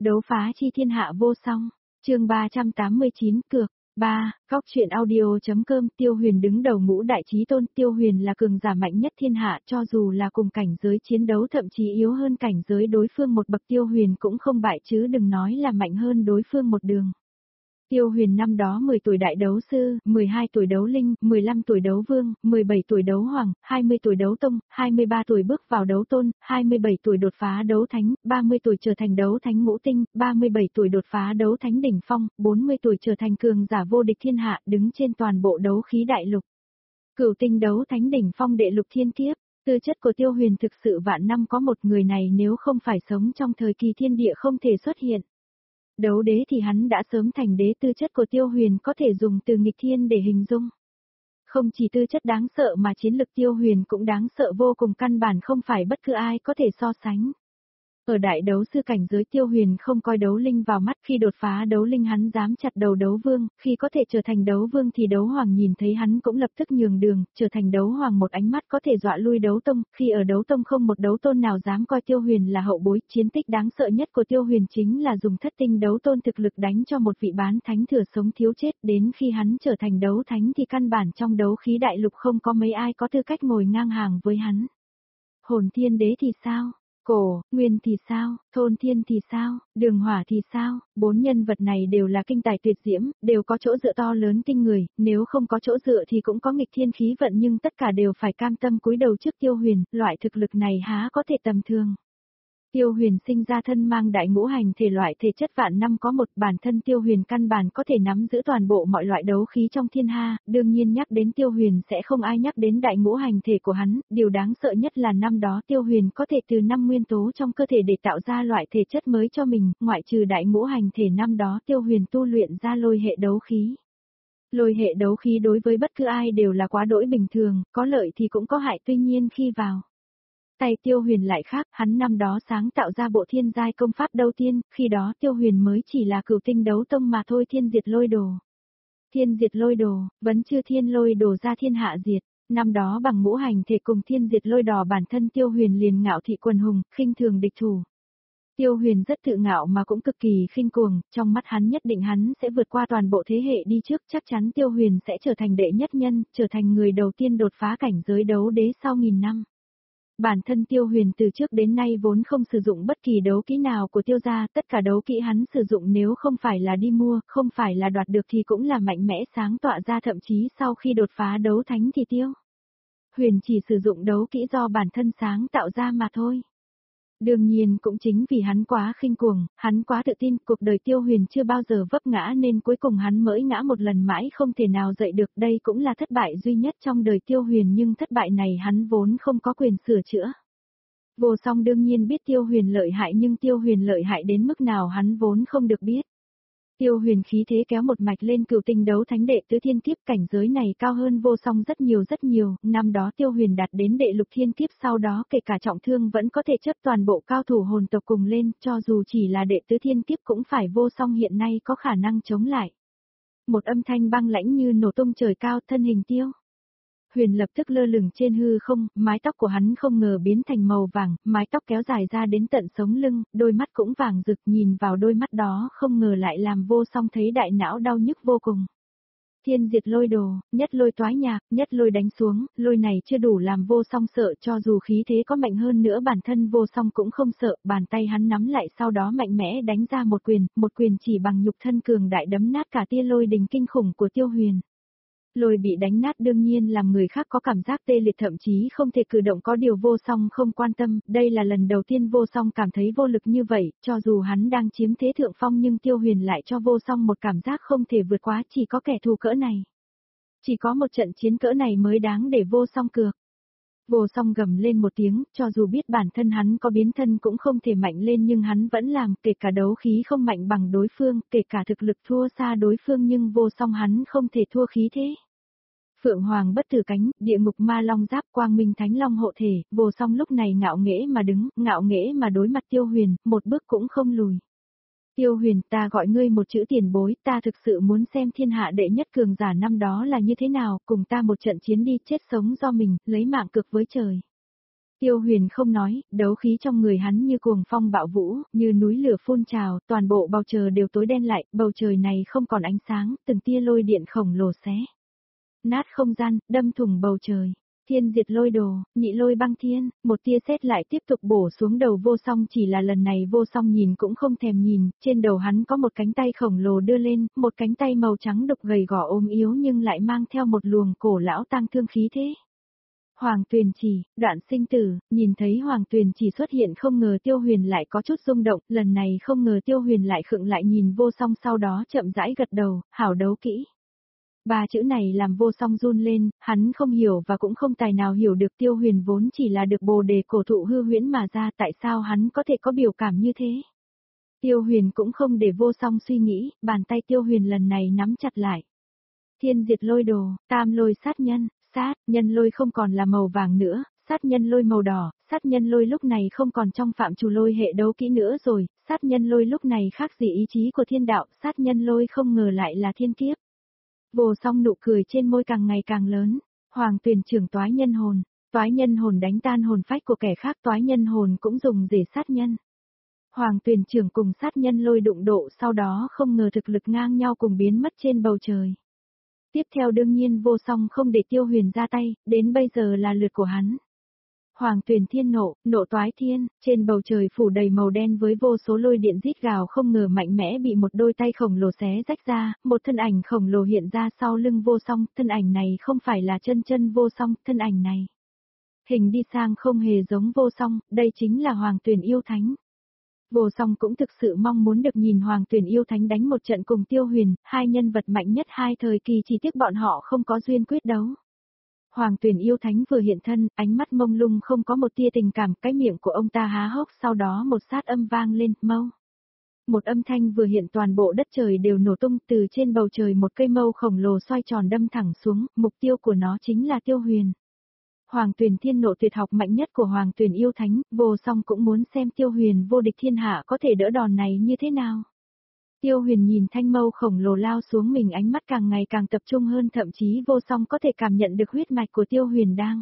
Đấu phá chi thiên hạ vô song, chương 389 cược. 3. Góc truyện audio.com. Tiêu Huyền đứng đầu ngũ đại chí tôn. Tiêu Huyền là cường giả mạnh nhất thiên hạ, cho dù là cùng cảnh giới chiến đấu thậm chí yếu hơn cảnh giới đối phương một bậc, Tiêu Huyền cũng không bại chứ đừng nói là mạnh hơn đối phương một đường. Tiêu Huyền năm đó 10 tuổi đại đấu sư, 12 tuổi đấu linh, 15 tuổi đấu vương, 17 tuổi đấu hoàng, 20 tuổi đấu tông, 23 tuổi bước vào đấu tôn, 27 tuổi đột phá đấu thánh, 30 tuổi trở thành đấu thánh ngũ tinh, 37 tuổi đột phá đấu thánh đỉnh phong, 40 tuổi trở thành cường giả vô địch thiên hạ, đứng trên toàn bộ đấu khí đại lục. Cửu tinh đấu thánh đỉnh phong đệ lục thiên kiếp, tư chất của Tiêu Huyền thực sự vạn năm có một, người này nếu không phải sống trong thời kỳ thiên địa không thể xuất hiện. Đấu đế thì hắn đã sớm thành đế, tư chất của Tiêu Huyền có thể dùng từ nghịch thiên để hình dung. Không chỉ tư chất đáng sợ mà chiến lực Tiêu Huyền cũng đáng sợ vô cùng, căn bản không phải bất cứ ai có thể so sánh. Ở đại đấu sư cảnh giới, Tiêu Huyền không coi đấu linh vào mắt, khi đột phá đấu linh hắn dám chặt đầu đấu vương, khi có thể trở thành đấu vương thì đấu hoàng nhìn thấy hắn cũng lập tức nhường đường, trở thành đấu hoàng một ánh mắt có thể dọa lui đấu tông, khi ở đấu tông không một đấu tôn nào dám coi Tiêu Huyền là hậu bối. Chiến tích đáng sợ nhất của Tiêu Huyền chính là dùng thất tinh đấu tôn thực lực đánh cho một vị bán thánh thừa sống thiếu chết, đến khi hắn trở thành đấu thánh thì căn bản trong đấu khí đại lục không có mấy ai có tư cách ngồi ngang hàng với hắn. Hồn thiên đế thì sao? Cổ, Nguyên thì sao, Thôn Thiên thì sao, Đường Hỏa thì sao, bốn nhân vật này đều là kinh tài tuyệt diễm, đều có chỗ dựa to lớn kinh người, nếu không có chỗ dựa thì cũng có nghịch thiên khí vận, nhưng tất cả đều phải cam tâm cúi đầu trước Tiêu Huyền, loại thực lực này há có thể tầm thường. Tiêu Huyền sinh ra thân mang đại ngũ hành thể, loại thể chất vạn năm có một, bản thân Tiêu Huyền căn bản có thể nắm giữ toàn bộ mọi loại đấu khí trong thiên hạ, đương nhiên nhắc đến Tiêu Huyền sẽ không ai nhắc đến đại ngũ hành thể của hắn, điều đáng sợ nhất là năm đó Tiêu Huyền có thể từ 5 nguyên tố trong cơ thể để tạo ra loại thể chất mới cho mình, ngoại trừ đại ngũ hành thể, năm đó Tiêu Huyền tu luyện ra lôi hệ đấu khí. Lôi hệ đấu khí đối với bất cứ ai đều là quá đỗi bình thường, có lợi thì cũng có hại, tuy nhiên khi vào tay Tiêu Huyền lại khác, hắn năm đó sáng tạo ra bộ thiên giai công pháp đầu tiên, khi đó Tiêu Huyền mới chỉ là cửu tinh đấu tông mà thôi. Thiên diệt lôi đồ. Thiên diệt lôi đồ, vẫn chưa thiên lôi đồ ra thiên hạ diệt. Năm đó bằng ngũ hành thể cùng thiên diệt lôi đỏ, bản thân Tiêu Huyền liền ngạo thị quần hùng, khinh thường địch thủ. Tiêu Huyền rất tự ngạo mà cũng cực kỳ khinh cuồng, trong mắt hắn nhất định hắn sẽ vượt qua toàn bộ thế hệ đi trước, chắc chắn Tiêu Huyền sẽ trở thành đệ nhất nhân, trở thành người đầu tiên đột phá cảnh giới đấu đế sau 1000 năm. Bản thân Tiêu Huyền từ trước đến nay vốn không sử dụng bất kỳ đấu kỹ nào của Tiêu gia, tất cả đấu kỹ hắn sử dụng nếu không phải là đi mua, không phải là đoạt được thì cũng là mạnh mẽ sáng tỏa ra, thậm chí sau khi đột phá đấu thánh thì Tiêu Huyền chỉ sử dụng đấu kỹ do bản thân sáng tạo ra mà thôi. Đương nhiên cũng chính vì hắn quá khinh cuồng, hắn quá tự tin, cuộc đời Tiêu Huyền chưa bao giờ vấp ngã nên cuối cùng hắn mới ngã một lần mãi không thể nào dậy được, đây cũng là thất bại duy nhất trong đời Tiêu Huyền, nhưng thất bại này hắn vốn không có quyền sửa chữa. Vô Song đương nhiên biết Tiêu Huyền lợi hại, nhưng Tiêu Huyền lợi hại đến mức nào hắn vốn không được biết. Tiêu Huyền khí thế kéo một mạch lên cửu tinh đấu thánh đệ tứ thiên kiếp, cảnh giới này cao hơn Vô Song rất nhiều, năm đó Tiêu Huyền đạt đến đệ lục thiên kiếp, sau đó kể cả trọng thương vẫn có thể chấp toàn bộ cao thủ hồn tộc cùng lên, cho dù chỉ là đệ tứ thiên kiếp cũng phải Vô Song hiện nay có khả năng chống lại. Một âm thanh băng lãnh như nổ tung trời cao, thân hình Tiêu Huyền lập tức lơ lửng trên hư không, mái tóc của hắn không ngờ biến thành màu vàng, mái tóc kéo dài ra đến tận sống lưng, đôi mắt cũng vàng rực, nhìn vào đôi mắt đó không ngờ lại làm Vô Song thấy đại não đau nhức vô cùng. Thiên diệt lôi đồ, nhất lôi toái nhạc, nhất lôi đánh xuống, lôi này chưa đủ làm Vô Song sợ, cho dù khí thế có mạnh hơn nữa bản thân Vô Song cũng không sợ, bàn tay hắn nắm lại sau đó mạnh mẽ đánh ra một quyền chỉ bằng nhục thân cường đại đấm nát cả tia lôi đình kinh khủng của Tiêu Huyền. Lôi bị đánh nát đương nhiên làm người khác có cảm giác tê liệt, thậm chí không thể cử động, có điều Vô Song không quan tâm, đây là lần đầu tiên Vô Song cảm thấy vô lực như vậy, cho dù hắn đang chiếm thế thượng phong nhưng Tiêu Huyền lại cho Vô Song một cảm giác không thể vượt quá, chỉ có kẻ thù cỡ này. Chỉ có một trận chiến cỡ này mới đáng để Vô Song cược. Vô Song gầm lên một tiếng, cho dù biết bản thân hắn có biến thân cũng không thể mạnh lên nhưng hắn vẫn làm, kể cả đấu khí không mạnh bằng đối phương, kể cả thực lực thua xa đối phương nhưng Vô Song hắn không thể thua khí thế. Phượng Hoàng bất tử cánh, địa ngục ma long giáp, quang minh thánh long hộ thể, Vô Song lúc này ngạo nghễ mà đứng, ngạo nghễ mà đối mặt Tiêu Huyền, một bước cũng không lùi. Tiêu Huyền, ta gọi ngươi một chữ tiền bối, ta thực sự muốn xem thiên hạ đệ nhất cường giả năm đó là như thế nào, cùng ta một trận chiến đi, chết sống do mình, lấy mạng cược với trời. Tiêu Huyền không nói, đấu khí trong người hắn như cuồng phong bạo vũ, như núi lửa phun trào, toàn bộ bầu trời đều tối đen lại, bầu trời này không còn ánh sáng, từng tia lôi điện khổng lồ xé nát không gian, đâm thủng bầu trời. Thiên diệt lôi đồ, nhị lôi băng thiên, một tia sét lại tiếp tục bổ xuống đầu Vô Song, chỉ là lần này Vô Song nhìn cũng không thèm nhìn, trên đầu hắn có một cánh tay khổng lồ đưa lên, một cánh tay màu trắng đục gầy gò ốm yếu nhưng lại mang theo một luồng cổ lão tang thương khí thế. Hoàng Tuyền Chỉ, đoạn sinh tử, nhìn thấy Hoàng Tuyền Chỉ xuất hiện không ngờ Tiêu Huyền lại có chút rung động, lần này không ngờ Tiêu Huyền lại khựng lại nhìn Vô Song, sau đó chậm rãi gật đầu, hảo đấu kỹ. Ba chữ này làm Vô Song run lên, hắn không hiểu và cũng không tài nào hiểu được Tiêu Huyền vốn chỉ là được bồ đề cổ thụ hư huyễn mà ra, tại sao hắn có thể có biểu cảm như thế. Tiêu Huyền cũng không để Vô Song suy nghĩ, bàn tay Tiêu Huyền lần này nắm chặt lại. Thiên diệt lôi đồ, tam lôi sát nhân, sát nhân lôi không còn là màu vàng nữa, sát nhân lôi màu đỏ, sát nhân lôi lúc này không còn trong phạm trù lôi hệ đấu kỹ nữa rồi, sát nhân lôi lúc này khác gì ý chí của thiên đạo, sát nhân lôi không ngờ lại là thiên kiếp. Vô Song nụ cười trên môi càng ngày càng lớn, Hoàng Tuyền trưởng toái nhân hồn đánh tan hồn phách của kẻ khác, toái nhân hồn cũng dùng để sát nhân. Hoàng Tuyền trưởng cùng sát nhân lôi đụng độ, sau đó không ngờ thực lực ngang nhau cùng biến mất trên bầu trời. Tiếp theo đương nhiên Vô Song không để Tiêu Huyền ra tay, đến bây giờ là lượt của hắn. Hoàng Tuyền thiên nộ toái thiên, trên bầu trời phủ đầy màu đen với vô số lôi điện rít gào không ngờ mạnh mẽ bị một đôi tay khổng lồ xé rách ra, một thân ảnh khổng lồ hiện ra sau lưng Vô Song, thân ảnh này không phải là chân Vô Song, thân ảnh này. Hình đi sang không hề giống Vô Song, đây chính là Hoàng Tuyền yêu thánh. Vô Song cũng thực sự mong muốn được nhìn Hoàng Tuyền yêu thánh đánh một trận cùng Tiêu Huyền, hai nhân vật mạnh nhất hai thời kỳ, chỉ tiếc bọn họ không có duyên quyết đấu. Hoàng Tuyền yêu thánh vừa hiện thân, ánh mắt mông lung không có một tia tình cảm, cái miệng của ông ta há hốc, sau đó một sát âm vang lên, mâu. Một âm thanh vừa hiện, toàn bộ đất trời đều nổ tung, từ trên bầu trời một cây mâu khổng lồ xoay tròn đâm thẳng xuống, mục tiêu của nó chính là Tiêu Huyền. Hoàng Tuyền thiên nộ tuyệt học mạnh nhất của Hoàng Tuyền yêu thánh, Vô Song cũng muốn xem Tiêu Huyền vô địch thiên hạ có thể đỡ đòn này như thế nào. Tiêu Huyền nhìn thanh mâu khổng lồ lao xuống mình, ánh mắt càng ngày càng tập trung hơn, thậm chí Vô Song có thể cảm nhận được huyết mạch của Tiêu Huyền đang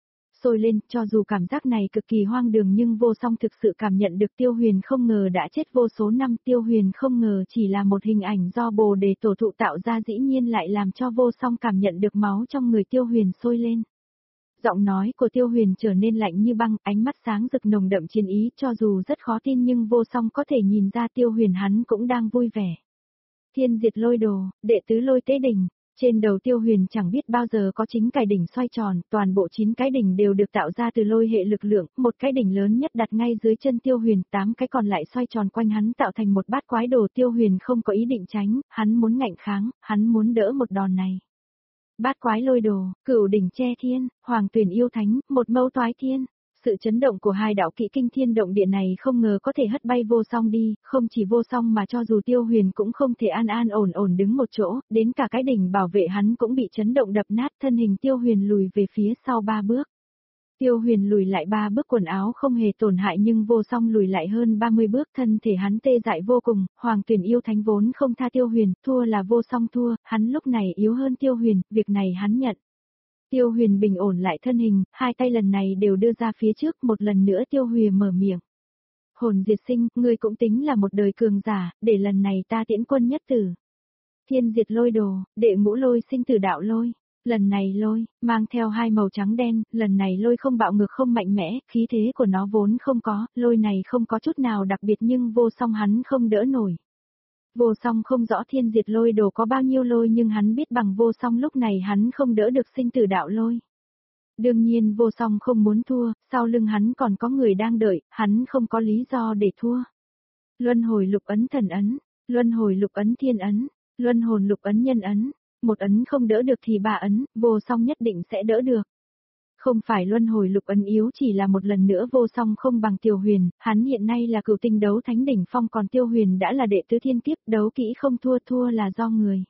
sôi lên, cho dù cảm giác này cực kỳ hoang đường nhưng Vô Song thực sự cảm nhận được Tiêu Huyền không ngờ đã chết vô số năm, Tiêu Huyền không ngờ chỉ là một hình ảnh do bồ đề tổ thụ tạo ra, dĩ nhiên lại làm cho Vô Song cảm nhận được máu trong người Tiêu Huyền sôi lên. Giọng nói của Tiêu Huyền trở nên lạnh như băng, ánh mắt sáng rực nồng đậm chiến ý, cho dù rất khó tin nhưng Vô Song có thể nhìn ra Tiêu Huyền hắn cũng đang vui vẻ. Thiên diệt lôi đồ, đệ tứ lôi tế đỉnh, trên đầu Tiêu Huyền chẳng biết bao giờ có chính cái đỉnh xoay tròn, toàn bộ 9 cái đỉnh đều được tạo ra từ lôi hệ lực lượng, một cái đỉnh lớn nhất đặt ngay dưới chân Tiêu Huyền, 8 cái còn lại xoay tròn quanh hắn tạo thành một bát quái đồ. Tiêu Huyền không có ý định tránh, hắn muốn ngạnh kháng, hắn muốn đỡ một đòn này. Bát quái lôi đồ, cửu đỉnh che thiên, Hoàng Tuyền yêu thánh, một mâu toái thiên. Sự chấn động của hai đạo kỹ kinh thiên động địa này không ngờ có thể hất bay Vô Song đi, không chỉ Vô Song mà cho dù Tiêu Huyền cũng không thể an ổn đứng một chỗ, đến cả cái đỉnh bảo vệ hắn cũng bị chấn động đập nát, thân hình Tiêu Huyền lùi về phía sau 3 bước. Tiêu Huyền lùi lại 3 bước, quần áo không hề tổn hại nhưng Vô Song lùi lại hơn 30 bước, thân thể hắn tê dại vô cùng. Hoàng Tuyền yêu thánh vốn không tha Tiêu Huyền, thua là Vô Song thua, hắn lúc này yếu hơn Tiêu Huyền, việc này hắn nhận. Tiêu Huyền bình ổn lại thân hình, hai tay lần này đều đưa ra phía trước, một lần nữa Tiêu Huyền mở miệng. Hồn diệt sinh, ngươi cũng tính là một đời cường giả, để lần này ta tiễn quân nhất tử. Thiên diệt lôi đồ, đệ ngũ lôi sinh tử đạo lôi. Lần này lôi, mang theo hai màu trắng đen, lần này lôi không bạo ngược không mạnh mẽ, khí thế của nó vốn không có, lôi này không có chút nào đặc biệt nhưng Vô Song hắn không đỡ nổi. Vô Song không rõ thiên diệt lôi đồ có bao nhiêu lôi nhưng hắn biết bằng Vô Song lúc này hắn không đỡ được sinh tử đạo lôi. Đương nhiên Vô Song không muốn thua, sau lưng hắn còn có người đang đợi, hắn không có lý do để thua. Luân hồi lục ấn thần ấn, luân hồi lục ấn thiên ấn, luân hồn lục ấn nhân ấn. Một ấn không đỡ được thì 3 ấn, Vô Song nhất định sẽ đỡ được. Không phải luân hồi lục ấn yếu, chỉ là một lần nữa Vô Song không bằng Tiêu Huyền, hắn hiện nay là cửu tinh đấu thánh đỉnh phong, còn Tiêu Huyền đã là đệ tứ thiên kiếp, đấu kỹ không thua là do người.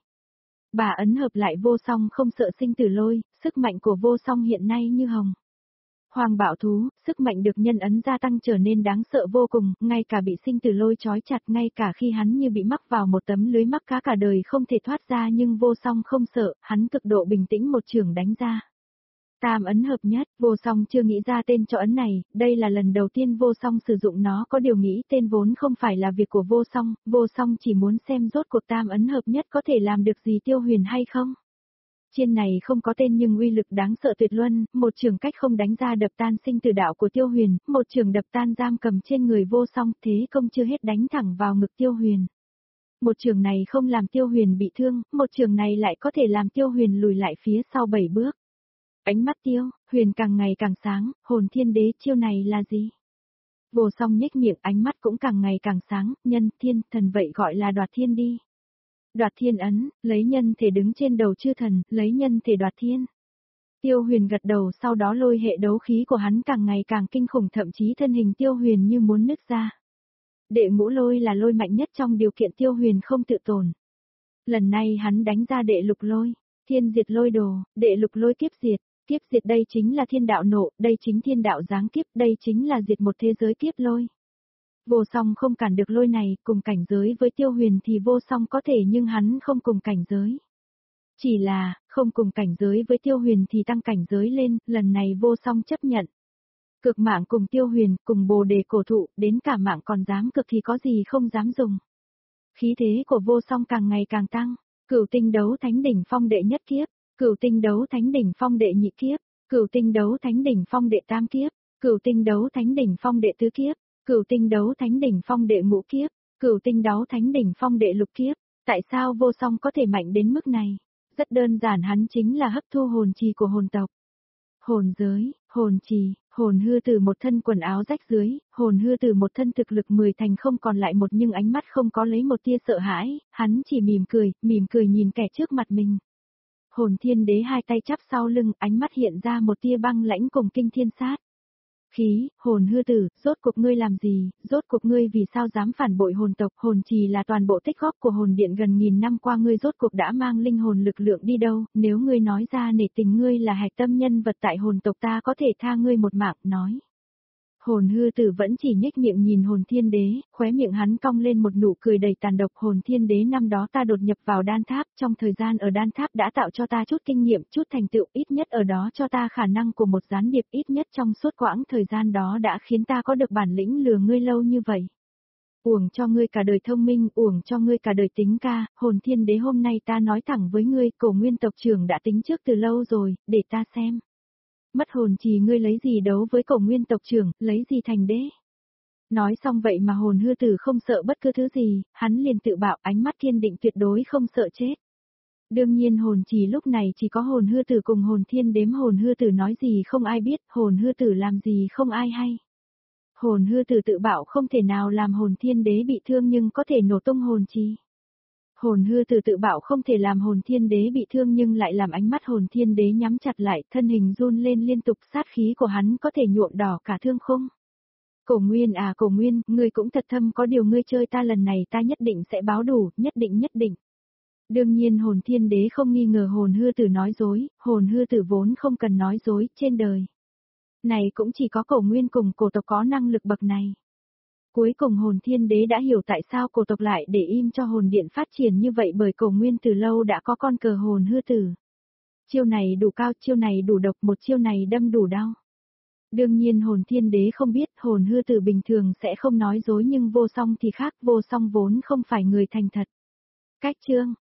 3 ấn hợp lại Vô Song không sợ sinh tử lôi, sức mạnh của Vô Song hiện nay như hồng. Hoàng bạo thú, sức mạnh được nhân ấn gia tăng trở nên đáng sợ vô cùng, ngay cả bị sinh tử lôi trói chặt, ngay cả khi hắn như bị mắc vào một tấm lưới mắc cá cả đời không thể thoát ra nhưng Vô Song không sợ, hắn cực độ bình tĩnh một chưởng đánh ra. Tam ấn hợp nhất, Vô Song chưa nghĩ ra tên cho ấn này, đây là lần đầu tiên Vô Song sử dụng nó, có điều nghĩ tên vốn không phải là việc của Vô Song chỉ muốn xem rốt cuộc tam ấn hợp nhất có thể làm được gì Tiêu Huyền hay không. Chiên này không có tên nhưng uy lực đáng sợ tuyệt luân, một trường cách không đánh ra đập tan sinh tử đạo của Tiêu Huyền, một trường đập tan giam cầm trên người Vô Song, thế công chưa hết đánh thẳng vào ngực Tiêu Huyền. Một trường này không làm Tiêu Huyền bị thương, một trường này lại có thể làm Tiêu Huyền lùi lại phía sau 7 bước. Ánh mắt Tiêu Huyền càng ngày càng sáng, hồn thiên đế chiêu này là gì? Vô Song nhếch miệng, ánh mắt cũng càng ngày càng sáng, nhân thiên thần vậy gọi là đoạt thiên đi. Đoạt thiên ấn, lấy nhân thể đứng trên đầu chư thần, lấy nhân thể đoạt thiên. Tiêu Huyền gật đầu, sau đó lôi hệ đấu khí của hắn càng ngày càng kinh khủng, thậm chí thân hình Tiêu Huyền như muốn nứt ra. Đệ ngũ lôi là lôi mạnh nhất trong điều kiện Tiêu Huyền không tự tổn. Lần này hắn đánh ra đệ lục lôi, thiên diệt lôi đồ, đệ lục lôi kiếp diệt đây chính là thiên đạo nộ, đây chính thiên đạo giáng kiếp, đây chính là diệt một thế giới kiếp lôi. Vô Song không cản được lôi này, cùng cảnh giới với Tiêu Huyền thì Vô Song có thể nhưng hắn không cùng cảnh giới. Chỉ là, không cùng cảnh giới với Tiêu Huyền thì tăng cảnh giới lên, lần này Vô Song chấp nhận. Cực mạng cùng Tiêu Huyền, cùng Bồ Đề cổ thụ, đến cả mạng còn dám cực thì có gì không dám dùng. Khí thế của Vô Song càng ngày càng tăng, Cửu tinh đấu thánh đỉnh phong đệ nhất kiếp, Cửu tinh đấu thánh đỉnh phong đệ nhị kiếp, Cửu tinh đấu thánh đỉnh phong đệ tam kiếp, Cửu tinh đấu thánh đỉnh phong đệ tứ kiếp, Cửu tinh đấu thánh đỉnh phong đệ ngũ kiếp, Cửu tinh đấu thánh đỉnh phong đệ lục kiếp. Tại sao Vô Song có thể mạnh đến mức này? Rất đơn giản, hắn chính là hấp thu hồn trì của hồn tộc. Hồn giới, hồn trì, hồn hư từ một thân quần áo rách dưới, hồn hư từ một thân thực lực 10 thành không còn lại một, nhưng ánh mắt không có lấy một tia sợ hãi, hắn chỉ mỉm cười nhìn kẻ trước mặt mình. Hồn thiên đế hai tay chắp sau lưng, ánh mắt hiện ra một tia băng lãnh cùng kinh thiên sát khí. Hồn hư tử, rốt cuộc ngươi làm gì, rốt cuộc ngươi vì sao dám phản bội hồn tộc? Hồn trì là toàn bộ tích góp của hồn điện gần nghìn năm qua, ngươi rốt cuộc đã mang linh hồn lực lượng đi đâu? Nếu ngươi nói ra nể tình ngươi là hạch tâm nhân vật tại hồn tộc, ta có thể tha ngươi một mạng. Nói. Hồn hư tử vẫn chỉ nhếch miệng nhìn hồn thiên đế, khóe miệng hắn cong lên một nụ cười đầy tàn độc. Hồn thiên đế, năm đó ta đột nhập vào đan tháp, trong thời gian ở đan tháp đã tạo cho ta chút kinh nghiệm, chút thành tựu, ít nhất ở đó cho ta khả năng của một gián điệp, ít nhất trong suốt quãng thời gian đó đã khiến ta có được bản lĩnh lừa ngươi lâu như vậy. Uổng cho ngươi cả đời thông minh, uổng cho ngươi cả đời tính ca. Hồn thiên đế, hôm nay ta nói thẳng với ngươi, Cổ Nguyên tộc trưởng đã tính trước từ lâu rồi, để ta xem. Mất hồn trì ngươi lấy gì đấu với Cổ Nguyên tộc trưởng, lấy gì thành đế? Nói xong vậy mà hồn hư tử không sợ bất cứ thứ gì, hắn liền tự bảo, ánh mắt kiên định tuyệt đối không sợ chết. Đương nhiên hồn trì lúc này chỉ có hồn hư tử cùng hồn thiên đếm. Hồn hư tử nói gì không ai biết, hồn hư tử làm gì không ai hay. Hồn hư tử tự bảo không thể nào làm hồn thiên đế bị thương nhưng có thể nổ tung hồn trì. Hồn hư tử tự bảo không thể làm hồn thiên đế bị thương nhưng lại làm ánh mắt hồn thiên đế nhắm chặt lại, thân hình run lên liên tục, sát khí của hắn có thể nhuộm đỏ cả thương khung. Cổ Nguyên à, Cổ Nguyên, ngươi cũng thật thâm, có điều ngươi chơi ta lần này ta nhất định sẽ báo đủ, nhất định. Đương nhiên hồn thiên đế không nghi ngờ hồn hư tử nói dối, hồn hư tử vốn không cần nói dối, trên đời này cũng chỉ có Cổ Nguyên cùng cổ tộc có năng lực bậc này. Cuối cùng hồn thiên đế đã hiểu tại sao cổ tộc lại để im cho hồn điện phát triển như vậy, bởi Cổ Nguyên từ lâu đã có con cờ hồn hư tử. Chiêu này đủ cao, chiêu này đủ độc, một chiêu này đâm đủ đau. Đương nhiên hồn thiên đế không biết hồn hư tử bình thường sẽ không nói dối nhưng Vô Song thì khác, Vô Song vốn không phải người thành thật. Cách chương